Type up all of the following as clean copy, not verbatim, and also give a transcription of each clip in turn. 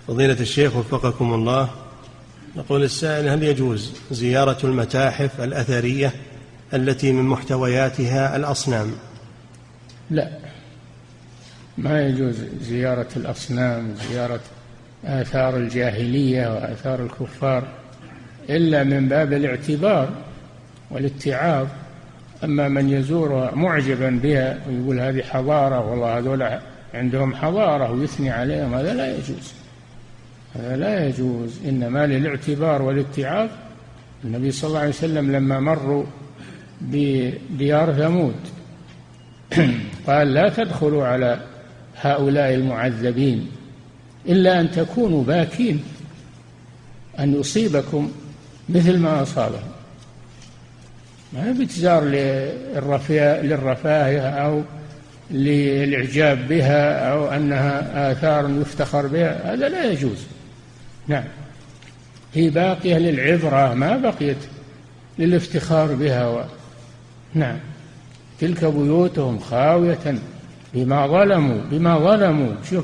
فضيلة الشيخ وفقكم الله، يقول السائل: هل يجوز زيارة المتاحف الأثرية التي من محتوياتها الأصنام؟ لا، ما يجوز زيارة الأصنام، زيارة آثار الجاهلية وآثار الكفار إلا من باب الاعتبار والاتعاظ. أما من يزور معجبا بها ويقول هذه حضارة، والله هذول عندهم حضارة، ويثني عليهم، هذا لا يجوز، هذا لا يجوز، إنما للاعتبار والاتعاظ. النبي صلى الله عليه وسلم لما مروا بديار ثمود قال: لا تدخلوا على هؤلاء المعذبين إلا أن تكونوا باكين، أن يصيبكم مثل ما أصابهم. ما بتزار للرفاهية أو للإعجاب بها أو أنها آثار يفتخر بها، هذا لا يجوز. نعم، هي باقية للعبرة، ما بقيت للافتخار بها نعم، تلك بيوتهم خاوية بما ظلموا. شوف،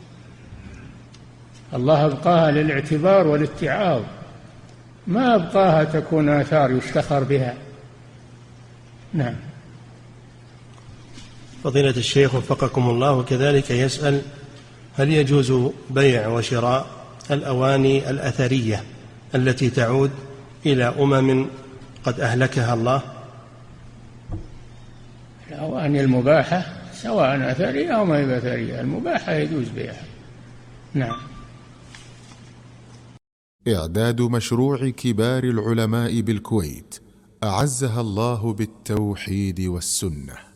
الله أبقاها للاعتبار والاتعاظ، ما أبقاها تكون آثار يفتخر بها. نعم. فضيلة الشيخ وفقكم الله، وكذلك يسأل: هل يجوز بيع وشراء الأواني الأثرية التي تعود إلى قد أهلكها الله؟ الأواني المباحة سواء أثرية أو ما هي أثرية، المباحة يجوز بيعها. نعم. إعداد مشروع كبار العلماء بالكويت أعزها الله بالتوحيد والسنة.